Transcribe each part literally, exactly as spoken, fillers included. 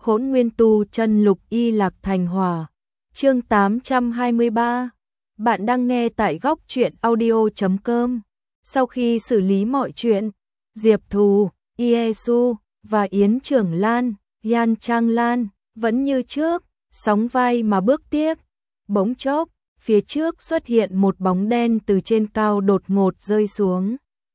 Hỗn Nguyên Tu Chân Lục Y Lạc Thành Hỏa. Chương tám trăm hai mươi ba. Bạn đang nghe tại góc truyện audio chấm com. Sau khi xử lý mọi chuyện, Diệp Thù, Iesu và Yến Trưởng Lan, Yan Trang Lan vẫn như trước, sóng vai mà bước tiếp. Bỗng chốc, phía trước xuất hiện một bóng đen từ trên cao đột ngột rơi xuống.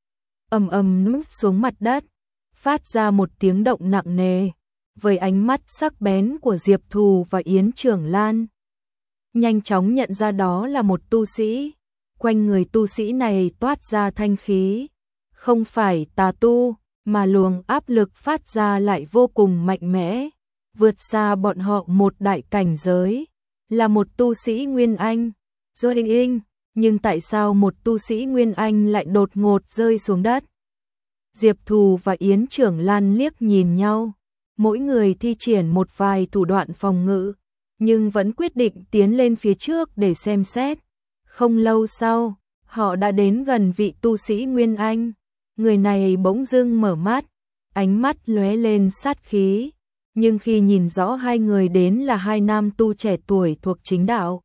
Ầm ầm núp xuống mặt đất, phát ra một tiếng động nặng nề. Với ánh mắt sắc bén của Diệp Thù và Yến Trưởng Lan, nhanh chóng nhận ra đó là một tu sĩ. Quanh người tu sĩ này toát ra thanh khí, không phải tà tu, mà luồng áp lực phát ra lại vô cùng mạnh mẽ, vượt xa bọn họ một đại cảnh giới, là một tu sĩ Nguyên Anh. Rồi hình in, nhưng tại sao một tu sĩ Nguyên Anh lại đột ngột rơi xuống đất? Diệp Thù và Yến Trưởng Lan liếc nhìn nhau, mỗi người thi triển một vài thủ đoạn phòng ngự, nhưng vẫn quyết định tiến lên phía trước để xem xét. Không lâu sau, họ đã đến gần vị tu sĩ Nguyên Anh. Người này bỗng dưng mở mắt, ánh mắt lóe lên sát khí, nhưng khi nhìn rõ hai người đến là hai nam tu trẻ tuổi thuộc chính đạo,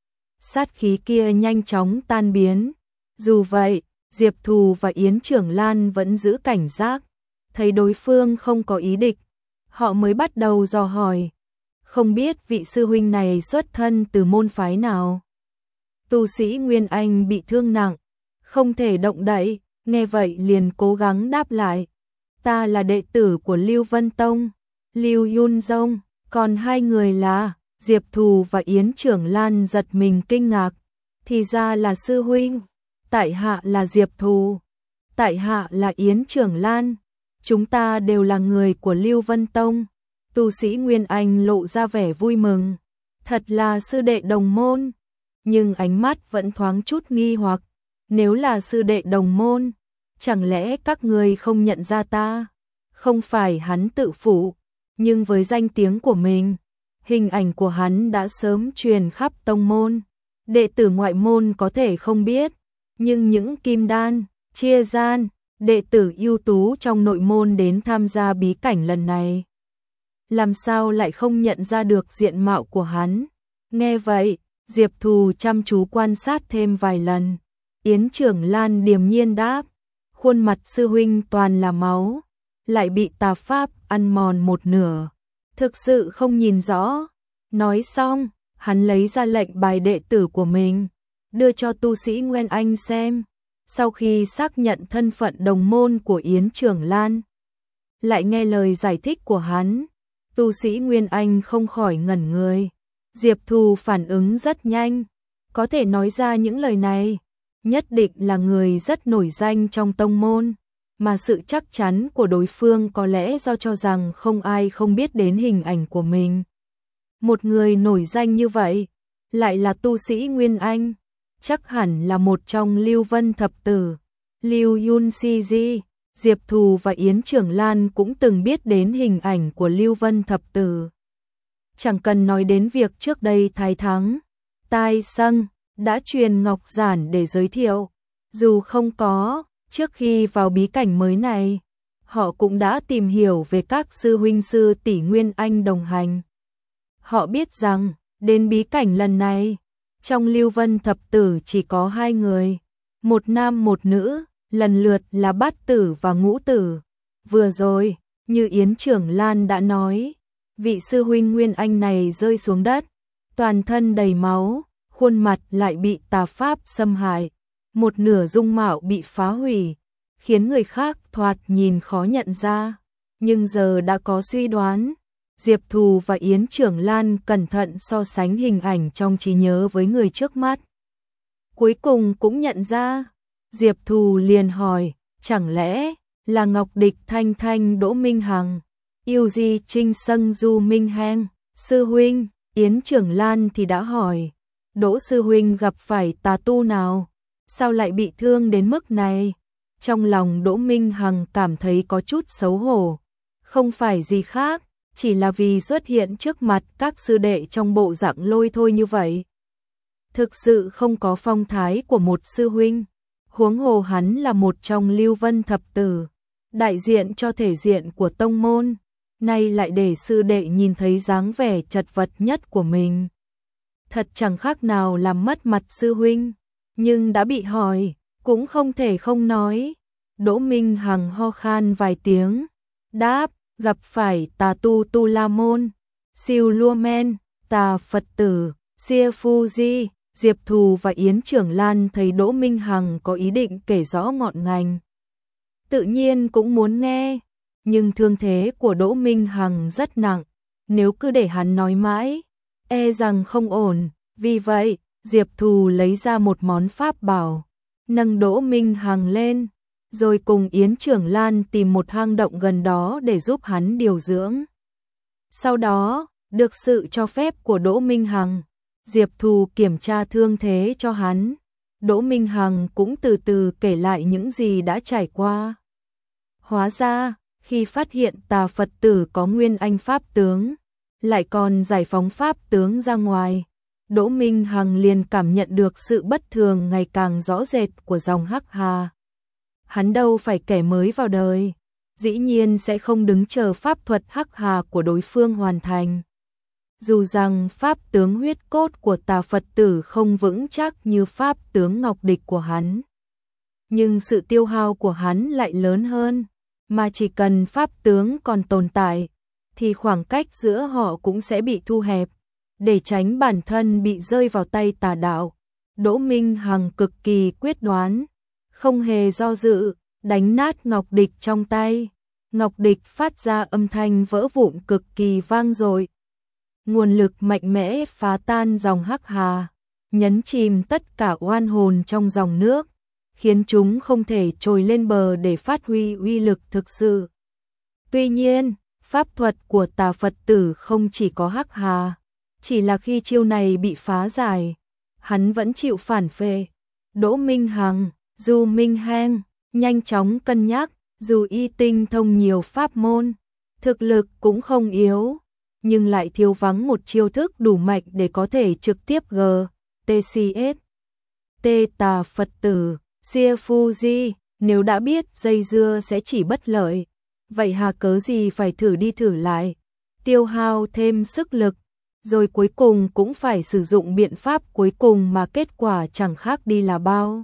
sát khí kia nhanh chóng tan biến. Dù vậy, Diệp Thù và Yến Trưởng Lan vẫn giữ cảnh giác, thấy đối phương không có ý địch, họ mới bắt đầu dò hỏi, không biết vị sư huynh này xuất thân từ môn phái nào. Tu sĩ Nguyên Anh bị thương nặng, không thể động đậy, nghe vậy liền cố gắng đáp lại, ta là đệ tử của Lưu Vân Tông, Lưu Yun Dông. Còn hai người là? Diệp Thù và Yến Trưởng Lan giật mình kinh ngạc, thì ra là sư huynh. Tại hạ là Diệp Thù, tại hạ là Yến Trưởng Lan, chúng ta đều là người của Lưu Vân Tông. Tu sĩ Nguyên Anh lộ ra vẻ vui mừng, thật là sư đệ đồng môn, nhưng ánh mắt vẫn thoáng chút nghi hoặc, nếu là sư đệ đồng môn, chẳng lẽ các người không nhận ra ta? Không phải hắn tự phụ, nhưng với danh tiếng của mình, hình ảnh của hắn đã sớm truyền khắp tông môn, đệ tử ngoại môn có thể không biết, nhưng những kim đan, chia gian, đệ tử ưu tú trong nội môn đến tham gia bí cảnh lần này, làm sao lại không nhận ra được diện mạo của hắn? Nghe vậy, Diệp Thù chăm chú quan sát thêm vài lần. Yến Trưởng Lan điềm nhiên đáp, khuôn mặt sư huynh toàn là máu, lại bị tà pháp ăn mòn một nửa, thực sự không nhìn rõ. Nói xong, hắn lấy ra lệnh bài đệ tử của mình, đưa cho tu sĩ Nguyên Anh xem. Sau khi xác nhận thân phận đồng môn của Yến Trưởng Lan, lại nghe lời giải thích của hắn, tu sĩ Nguyên Anh không khỏi ngẩn người. Diệp Thù phản ứng rất nhanh, có thể nói ra những lời này, nhất định là người rất nổi danh trong tông môn, mà sự chắc chắn của đối phương có lẽ do cho rằng không ai không biết đến hình ảnh của mình. Một người nổi danh như vậy, lại là tu sĩ Nguyên Anh, chắc hẳn là một trong Lưu Vân Thập Tử, Lưu Yun Si Di. Diệp Thù và Yến Trưởng Lan cũng từng biết đến hình ảnh của Lưu Vân Thập Tử. Chẳng cần nói đến việc trước đây Thái Thắng, Tai Sâng đã truyền ngọc giản để giới thiệu. Dù không có, trước khi vào bí cảnh mới này, họ cũng đã tìm hiểu về các sư huynh sư tỷ Nguyên Anh đồng hành. Họ biết rằng, đến bí cảnh lần này, trong Lưu Vân Thập Tử chỉ có hai người, một nam một nữ, lần lượt là Bát Tử và Ngũ Tử. Vừa rồi, như Yến Trưởng Lan đã nói, vị sư huynh Nguyên Anh này rơi xuống đất, toàn thân đầy máu, khuôn mặt lại bị tà pháp xâm hại, một nửa dung mạo bị phá hủy, khiến người khác thoạt nhìn khó nhận ra. Nhưng giờ đã có suy đoán, Diệp Thù và Yến Trưởng Lan cẩn thận so sánh hình ảnh trong trí nhớ với người trước mắt, cuối cùng cũng nhận ra. Diệp Thù liền hỏi, chẳng lẽ là Ngọc Địch Thanh Thanh Đỗ Minh Hằng, Yêu Di Trinh Sâng Du Minh Heng? Sư huynh? Yến Trưởng Lan thì đã hỏi, Đỗ sư huynh gặp phải tà tu nào, sao lại bị thương đến mức này? Trong lòng Đỗ Minh Hằng cảm thấy có chút xấu hổ, không phải gì khác, chỉ là vì xuất hiện trước mặt các sư đệ trong bộ dạng lôi thôi như vậy, thực sự không có phong thái của một sư huynh. Huống hồ hắn là một trong Lưu Vân Thập Tử, đại diện cho thể diện của tông môn, nay lại để sư đệ nhìn thấy dáng vẻ chật vật nhất của mình. Thật chẳng khác nào làm mất mặt sư huynh, nhưng đã bị hỏi, cũng không thể không nói. Đỗ Minh Hằng ho khan vài tiếng, đáp, gặp phải tà tu Tu La Môn, Siêu Lua Men, tà Phật tử, Xia Phu Di, Diệp Thù và Yến Trưởng Lan thấy Đỗ Minh Hằng có ý định kể rõ ngọn ngành. Tự nhiên cũng muốn nghe, nhưng thương thế của Đỗ Minh Hằng rất nặng, nếu cứ để hắn nói mãi, e rằng không ổn. Vì vậy, Diệp Thù lấy ra một món pháp bảo, nâng Đỗ Minh Hằng lên, rồi cùng Yến Trưởng Lan tìm một hang động gần đó để giúp hắn điều dưỡng. Sau đó, được sự cho phép của Đỗ Minh Hằng, Diệp Thù kiểm tra thương thế cho hắn. Đỗ Minh Hằng cũng từ từ kể lại những gì đã trải qua. Hóa ra, khi phát hiện tà Phật tử có nguyên anh pháp tướng, lại còn giải phóng pháp tướng ra ngoài, Đỗ Minh Hằng liền cảm nhận được sự bất thường ngày càng rõ rệt của dòng Hắc Hà. Hắn đâu phải kẻ mới vào đời, dĩ nhiên sẽ không đứng chờ pháp thuật Hắc Hà của đối phương hoàn thành. Dù rằng pháp tướng huyết cốt của tà Phật tử không vững chắc như pháp tướng ngọc địch của hắn, nhưng sự tiêu hao của hắn lại lớn hơn, mà chỉ cần pháp tướng còn tồn tại, thì khoảng cách giữa họ cũng sẽ bị thu hẹp. Để tránh bản thân bị rơi vào tay tà đạo, Đỗ Minh Hằng cực kỳ quyết đoán, không hề do dự, đánh nát ngọc địch trong tay. Ngọc địch phát ra âm thanh vỡ vụn cực kỳ vang dội. Nguồn lực mạnh mẽ phá tan dòng Hắc Hà, nhấn chìm tất cả oan hồn trong dòng nước, khiến chúng không thể trồi lên bờ để phát huy uy lực thực sự. Tuy nhiên, pháp thuật của tà Phật tử không chỉ có Hắc Hà, chỉ là khi chiêu này bị phá giải, hắn vẫn chịu phản phệ. Đỗ Minh Hằng, dù Minh Heng, nhanh chóng cân nhắc, dù y tinh thông nhiều pháp môn, thực lực cũng không yếu, nhưng lại thiếu vắng một chiêu thức đủ mạnh để có thể trực tiếp G, T C S, T tà Phật tử, Xia Phu Di, nếu đã biết dây dưa sẽ chỉ bất lợi, vậy hà cớ gì phải thử đi thử lại, tiêu hao thêm sức lực, rồi cuối cùng cũng phải sử dụng biện pháp cuối cùng mà kết quả chẳng khác đi là bao.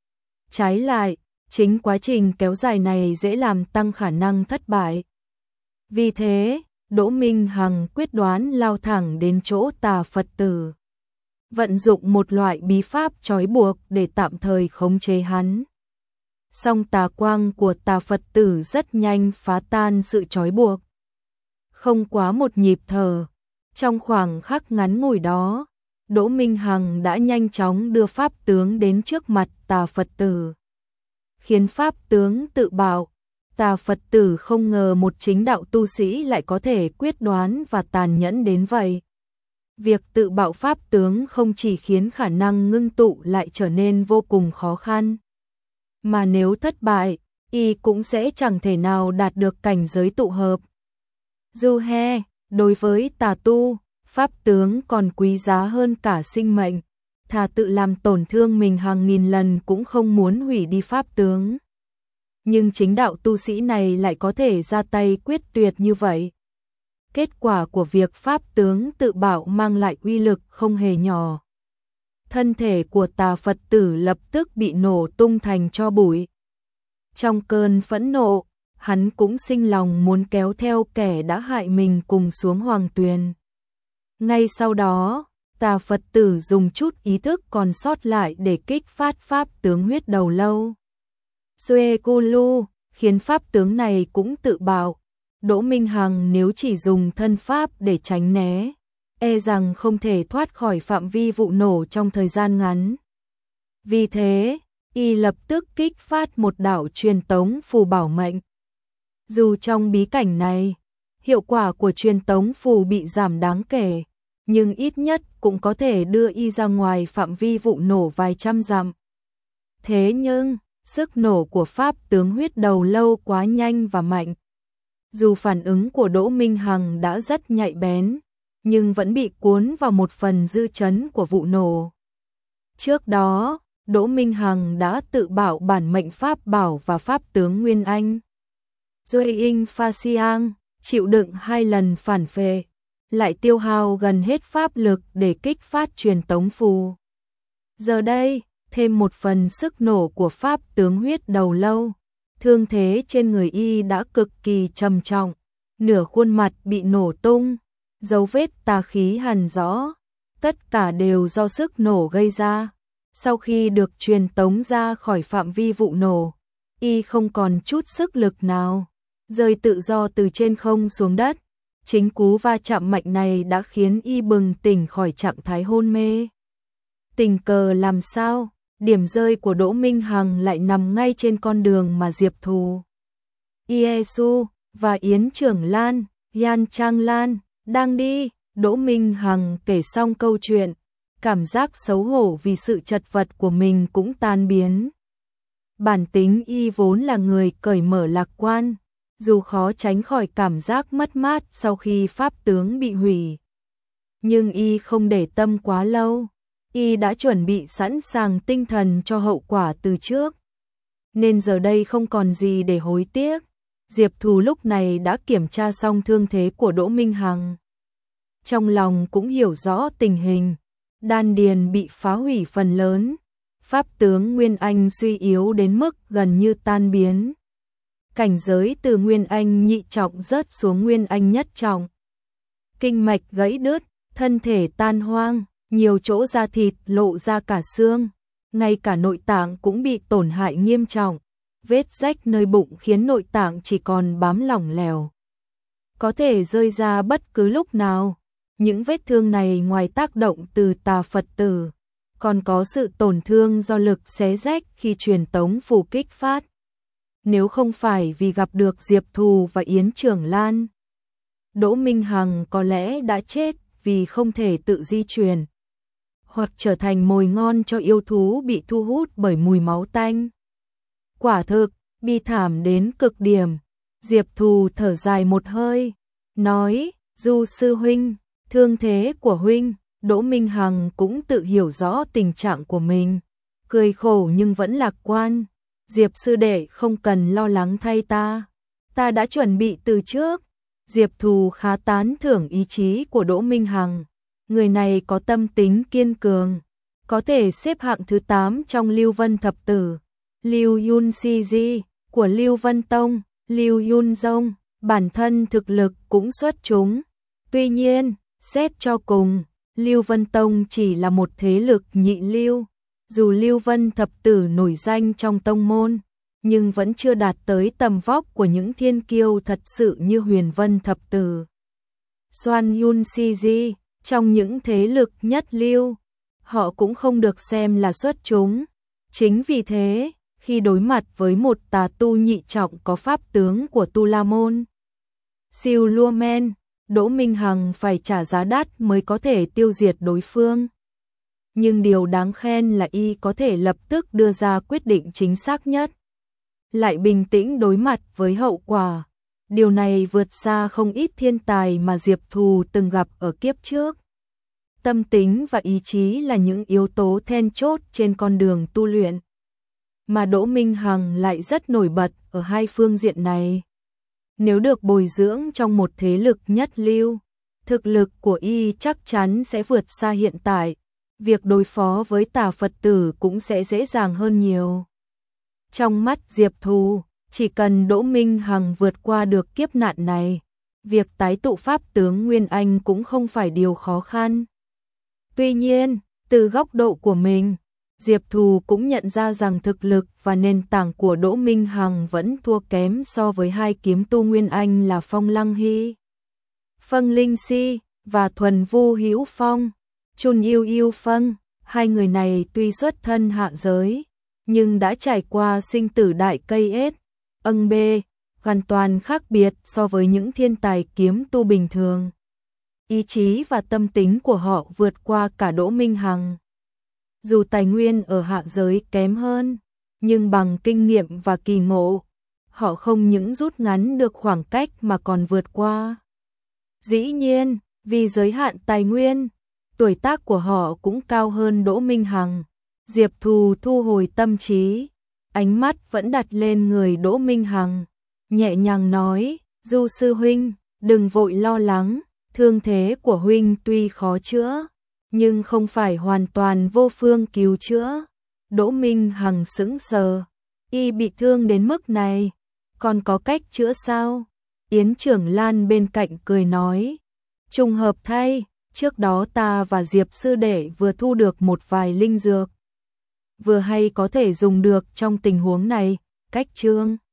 Trái lại, chính quá trình kéo dài này dễ làm tăng khả năng thất bại. Vì thế, Đỗ Minh Hằng quyết đoán lao thẳng đến chỗ tà Phật tử, vận dụng một loại bí pháp trói buộc để tạm thời khống chế hắn. Song tà quang của tà Phật tử rất nhanh phá tan sự trói buộc. Không quá một nhịp thở, trong khoảng khắc ngắn ngủi đó, Đỗ Minh Hằng đã nhanh chóng đưa pháp tướng đến trước mặt tà Phật tử, khiến pháp tướng tự bạo. Tà Phật tử không ngờ một chính đạo tu sĩ lại có thể quyết đoán và tàn nhẫn đến vậy. Việc tự bạo pháp tướng không chỉ khiến khả năng ngưng tụ lại trở nên vô cùng khó khăn, mà nếu thất bại, y cũng sẽ chẳng thể nào đạt được cảnh giới tụ hợp. Dù he, đối với tà tu, pháp tướng còn quý giá hơn cả sinh mệnh, thà tự làm tổn thương mình hàng nghìn lần cũng không muốn hủy đi pháp tướng. Nhưng chính đạo tu sĩ này lại có thể ra tay quyết tuyệt như vậy. Kết quả của việc pháp tướng tự bạo mang lại uy lực không hề nhỏ. Thân thể của tà Phật tử lập tức bị nổ tung thành tro bụi. Trong cơn phẫn nộ, hắn cũng sinh lòng muốn kéo theo kẻ đã hại mình cùng xuống hoàng tuyền. Ngay sau đó, tà Phật tử dùng chút ý thức còn sót lại để kích phát pháp tướng huyết đầu lâu Suekulu, khiến pháp tướng này cũng tự bạo. Đỗ Minh Hằng nếu chỉ dùng thân pháp để tránh né, e rằng không thể thoát khỏi phạm vi vụ nổ trong thời gian ngắn. Vì thế, y lập tức kích phát một đạo truyền tống phù bảo mệnh. Dù trong bí cảnh này, hiệu quả của truyền tống phù bị giảm đáng kể, nhưng ít nhất cũng có thể đưa y ra ngoài phạm vi vụ nổ vài trăm dặm. Thế nhưng, sức nổ của pháp tướng huyết đầu lâu quá nhanh và mạnh. Dù phản ứng của Đỗ Minh Hằng đã rất nhạy bén, nhưng vẫn bị cuốn vào một phần dư chấn của vụ nổ. Trước đó, Đỗ Minh Hằng đã tự bảo bản mệnh pháp bảo và pháp tướng Nguyên Anh. Duy Pha Siang, chịu đựng hai lần phản phệ, lại tiêu hao gần hết pháp lực để kích phát truyền tống phù. Giờ đây, thêm một phần sức nổ của pháp tướng huyết đầu lâu, thương thế trên người y đã cực kỳ trầm trọng, nửa khuôn mặt bị nổ tung, dấu vết tà khí hằn rõ, tất cả đều do sức nổ gây ra. Sau khi được truyền tống ra khỏi phạm vi vụ nổ, y không còn chút sức lực nào, rơi tự do từ trên không xuống đất. Chính cú va chạm mạnh này đã khiến y bừng tỉnh khỏi trạng thái hôn mê. Tình cờ làm sao, điểm rơi của Đỗ Minh Hằng lại nằm ngay trên con đường mà Diệp Thù, Iesu và Yến Trưởng Lan, Yan Trang Lan đang đi. Đỗ Minh Hằng kể xong câu chuyện, cảm giác xấu hổ vì sự chật vật của mình cũng tan biến. Bản tính y vốn là người cởi mở lạc quan, dù khó tránh khỏi cảm giác mất mát sau khi pháp tướng bị hủy. Nhưng y không để tâm quá lâu, y đã chuẩn bị sẵn sàng tinh thần cho hậu quả từ trước. Nên giờ đây không còn gì để hối tiếc. Diệp Thù lúc này đã kiểm tra xong thương thế của Đỗ Minh Hằng. Trong lòng cũng hiểu rõ tình hình, đan điền bị phá hủy phần lớn, pháp tướng Nguyên Anh suy yếu đến mức gần như tan biến. Cảnh giới từ Nguyên Anh nhị trọng rớt xuống Nguyên Anh nhất trọng. Kinh mạch gãy đứt, thân thể tan hoang, nhiều chỗ da thịt lộ ra cả xương, ngay cả nội tạng cũng bị tổn hại nghiêm trọng. Vết rách nơi bụng khiến nội tạng chỉ còn bám lỏng lẻo, có thể rơi ra bất cứ lúc nào. Những vết thương này ngoài tác động từ tà Phật tử, còn có sự tổn thương do lực xé rách khi truyền tống phù kích phát. Nếu không phải vì gặp được Diệp Thù và Yến Trưởng Lan, Đỗ Minh Hằng có lẽ đã chết vì không thể tự di chuyển, hoặc trở thành mồi ngon cho yêu thú bị thu hút bởi mùi máu tanh. Quả thực, bi thảm đến cực điểm. Diệp Thù thở dài một hơi, nói, Du sư huynh, thương thế của huynh. Đỗ Minh Hằng cũng tự hiểu rõ tình trạng của mình, cười khổ nhưng vẫn lạc quan. Diệp sư đệ không cần lo lắng thay ta, ta đã chuẩn bị từ trước. Diệp Thù khá tán thưởng ý chí của Đỗ Minh Hằng, người này có tâm tính kiên cường, có thể xếp hạng thứ tám trong Lưu Vân thập tử. Lưu Yun Si Di của Lưu Vân Tông, Lưu Yun Dông, bản thân thực lực cũng xuất chúng. Tuy nhiên, xét cho cùng, Lưu Vân Tông chỉ là một thế lực nhị lưu. Dù Lưu Vân thập tử nổi danh trong tông môn, nhưng vẫn chưa đạt tới tầm vóc của những thiên kiêu thật sự như Huyền Vân thập tử, Soan Yun Si Di. Trong những thế lực nhất lưu, họ cũng không được xem là xuất chúng. Chính vì thế, khi đối mặt với một tà tu nhị trọng có pháp tướng của Tu La Môn, Siêu Lua Men, Đỗ Minh Hằng phải trả giá đắt mới có thể tiêu diệt đối phương. Nhưng điều đáng khen là y có thể lập tức đưa ra quyết định chính xác nhất, lại bình tĩnh đối mặt với hậu quả. Điều này vượt xa không ít thiên tài mà Diệp Thù từng gặp ở kiếp trước. Tâm tính và ý chí là những yếu tố then chốt trên con đường tu luyện, mà Đỗ Minh Hằng lại rất nổi bật ở hai phương diện này. Nếu được bồi dưỡng trong một thế lực nhất lưu, thực lực của y chắc chắn sẽ vượt xa hiện tại. Việc đối phó với tà Phật tử cũng sẽ dễ dàng hơn nhiều. Trong mắt Diệp Thù, chỉ cần Đỗ Minh Hằng vượt qua được kiếp nạn này, việc tái tụ pháp tướng Nguyên Anh cũng không phải điều khó khăn. Tuy nhiên, từ góc độ của mình, Diệp Thù cũng nhận ra rằng thực lực và nền tảng của Đỗ Minh Hằng vẫn thua kém so với hai kiếm tu Nguyên Anh là Phong Lăng Hy, Phân Linh Si và Thuần Vu Hữu Phong, Chun Yêu Yêu Phân. Hai người này tuy xuất thân hạ giới, nhưng đã trải qua sinh tử đại cây ết, âng bê, hoàn toàn khác biệt so với những thiên tài kiếm tu bình thường. Ý chí và tâm tính của họ vượt qua cả Đỗ Minh Hằng. Dù tài nguyên ở hạ giới kém hơn, nhưng bằng kinh nghiệm và kỳ ngộ, họ không những rút ngắn được khoảng cách mà còn vượt qua. Dĩ nhiên, vì giới hạn tài nguyên, tuổi tác của họ cũng cao hơn Đỗ Minh Hằng. Diệp Thù thu hồi tâm trí, ánh mắt vẫn đặt lên người Đỗ Minh Hằng, nhẹ nhàng nói, Du sư huynh, đừng vội lo lắng, thương thế của huynh tuy khó chữa, nhưng không phải hoàn toàn vô phương cứu chữa. Đỗ Minh Hằng sững sờ, y bị thương đến mức này, còn có cách chữa sao? Yến Trưởng Lan bên cạnh cười nói, trùng hợp thay, trước đó ta và Diệp sư đệ vừa thu được một vài linh dược, vừa hay có thể dùng được trong tình huống này. Cách Trương